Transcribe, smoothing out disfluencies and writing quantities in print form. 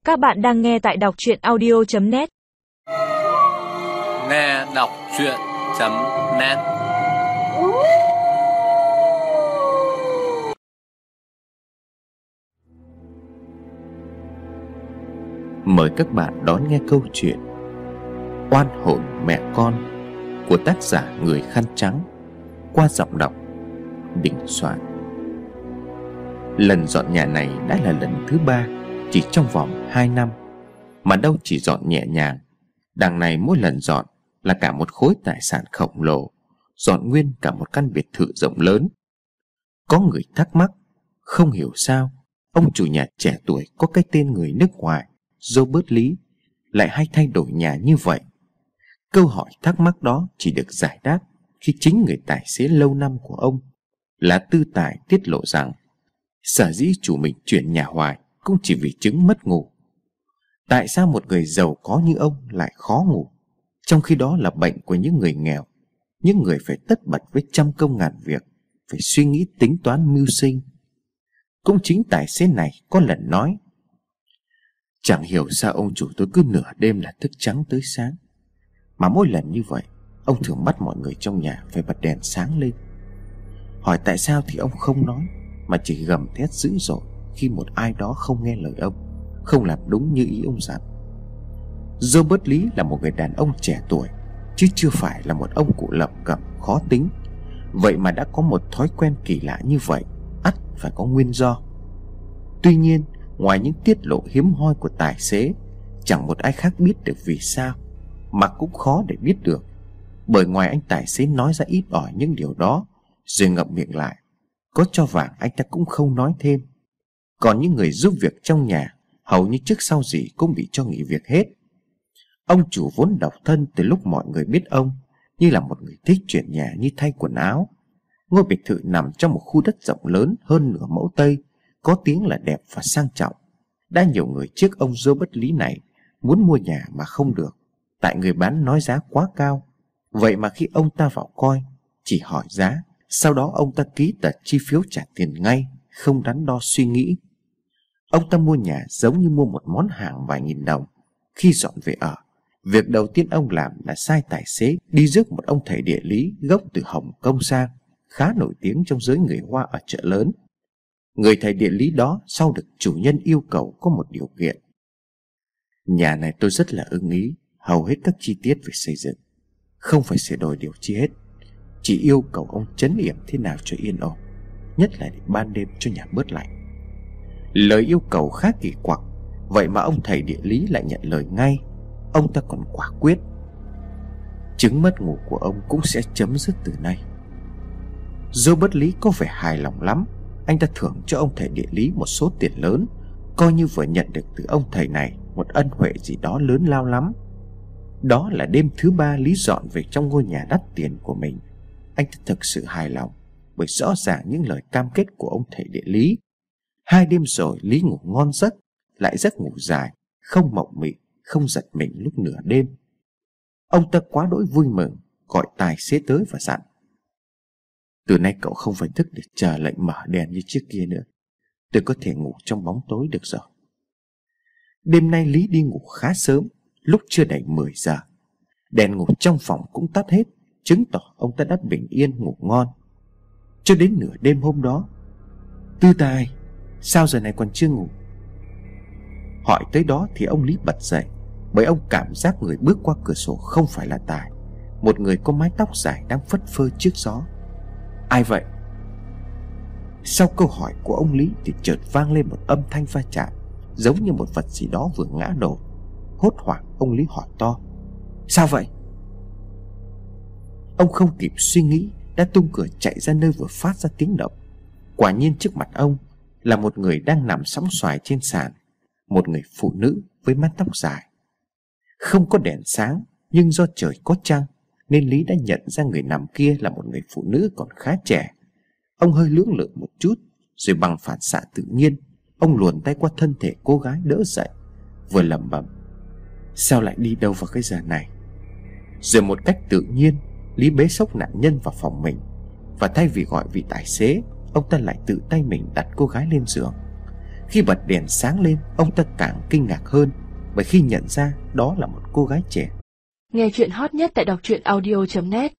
Các bạn đang nghe tại đọc truyện audio.net. Nghe đọc truyện.net. Mời các bạn đón nghe câu chuyện Oan hồn mẹ con của tác giả Người Khăn Trắng qua giọng đọc Đình Soạn. Lần dọn nhà này đã là lần thứ 3 chỉ trong vòng 2 năm, mà đâu chỉ dọn nhẹ nhàng. Đằng này mỗi lần dọn là cả một khối tài sản khổng lồ, dọn nguyên cả một căn biệt thự rộng lớn. Có người thắc mắc, không hiểu sao ông chủ nhà trẻ tuổi có cái tên người nước ngoài Robert Lý lại hay thay đổi nhà như vậy. Câu hỏi thắc mắc đó chỉ được giải đáp khi chính người tài xế lâu năm của ông là Tư Tài tiết lộ rằng sở dĩ chủ mình chuyển nhà hoài cũng chỉ vì chứng mất ngủ. Tại sao một người giàu có như ông lại khó ngủ, trong khi đó là bệnh của những người nghèo, những người phải tất bật với trăm công ngàn việc, phải suy nghĩ tính toán mưu sinh. Cũng chính tài xế này có lần nói: chẳng hiểu sao ông chủ tôi cứ nửa đêm là thức trắng tới sáng, mà mỗi lần như vậy ông thường bắt mọi người trong nhà phải bật đèn sáng lên. Hỏi tại sao thì ông không nói, mà chỉ gầm thét dữ dội khi một ai đó không nghe lời ông, không làm đúng như ý ông dặn. Robert Lý là một người đàn ông trẻ tuổi, chứ chưa phải là một ông cụ lẩm cẩm khó tính. Vậy mà đã có một thói quen kỳ lạ như vậy, ắt phải có nguyên do. Tuy nhiên, ngoài những tiết lộ hiếm hoi của tài xế, chẳng một ai khác biết được vì sao, mà cũng khó để biết được. Bởi ngoài anh tài xế nói ra ít ỏi những điều đó rồi ngậm miệng lại, có cho vàng anh ta cũng không nói thêm. Còn những người giúp việc trong nhà hầu như trước sau gì cũng bị cho nghỉ việc hết. Ông chủ vốn độc thân từ lúc mọi người biết ông như là một người thích chuyển nhà như thay quần áo. Ngôi biệt thự nằm trong một khu đất rộng lớn hơn nửa mẫu Tây, có tiếng là đẹp và sang trọng. Đã nhiều người trước ông Robert Lý này muốn mua nhà mà không được, tại người bán nói giá quá cao. Vậy mà khi ông ta vào coi, chỉ hỏi giá, sau đó ông ta ký tờ chi phiếu trả tiền ngay, không đắn đo suy nghĩ. Ông ta mua nhà giống như mua một món hàng vài nghìn đồng. Khi dọn về ở, việc đầu tiên ông làm là sai tài xế đi rước một ông thầy địa lý gốc từ Hồng Kông sang, khá nổi tiếng trong giới người Hoa ở chợ lớn. Người thầy địa lý đó sau được chủ nhân yêu cầu có một điều kiện: nhà này tôi rất là ưng ý, hầu hết các chi tiết về xây dựng, không phải sửa đổi điều chi hết, chỉ yêu cầu ông trấn yểm thế nào cho yên ổn, nhất là để ban đêm cho nhà bớt lạnh. Lời yêu cầu khá kỳ quặc, vậy mà ông thầy địa lý lại nhận lời ngay. Ông ta còn quả quyết: chứng mất ngủ của ông cũng sẽ chấm dứt từ nay. Robert Lý có vẻ hài lòng lắm. Anh ta thưởng cho ông thầy địa lý một số tiền lớn, coi như vừa nhận được từ ông thầy này một ân huệ gì đó lớn lao lắm. Đó là đêm thứ 3 Lý dọn về trong ngôi nhà đắt tiền của mình. Anh ta thực sự hài lòng, bởi rõ ràng những lời cam kết của ông thầy địa lý. 2 đêm rồi Lý ngủ ngon giấc, lại giấc ngủ dài, không mộng mị, không giật mình lúc nửa đêm. Ông ta quá đỗi vui mừng, gọi tài xế tới và dặn: từ nay cậu không phải thức để chờ lệnh mở đèn như trước kia nữa, tôi có thể ngủ trong bóng tối được rồi. Đêm nay Lý đi ngủ khá sớm, lúc chưa đầy 10 giờ. Đèn ngủ trong phòng cũng tắt hết, chứng tỏ ông ta đã bình yên ngủ ngon. Cho đến nửa đêm hôm đó: Tư Tài, sao giờ này còn chưa ngủ? Hỏi tới đó thì ông Lý bật dậy, bởi ông cảm giác người bước qua cửa sổ không phải là Tài, một người có mái tóc dài đang phất phơ trước gió. Ai vậy? Sau câu hỏi của ông Lý thì chợt vang lên một âm thanh va chạm, giống như một vật gì đó vừa ngã đổ. Hốt hoảng ông Lý hỏi to: sao vậy? Ông không kịp suy nghĩ đã tung cửa chạy ra nơi vừa phát ra tiếng động. Quả nhiên trước mặt ông là một người đang nằm sóng xoài trên sàn, một người phụ nữ với mái tóc dài. Không có đèn sáng, nhưng do trời có trăng nên Lý đã nhận ra người nằm kia là một người phụ nữ còn khá trẻ. Ông hơi lưỡng lự một chút, rồi bằng phản xạ tự nhiên ông luồn tay qua thân thể cô gái đỡ dậy, vừa lẩm bẩm: sao lại đi đâu vào cái giờ này? Rồi một cách tự nhiên Lý bế xốc nạn nhân vào phòng mình, và thay vì gọi vị tài xế, ông ta lại tự tay mình đặt cô gái lên giường. Khi bật đèn sáng lên, ông ta càng kinh ngạc hơn, bởi khi nhận ra đó là một cô gái trẻ. Nghe chuyện hot nhất tại đọc truyện audio.net.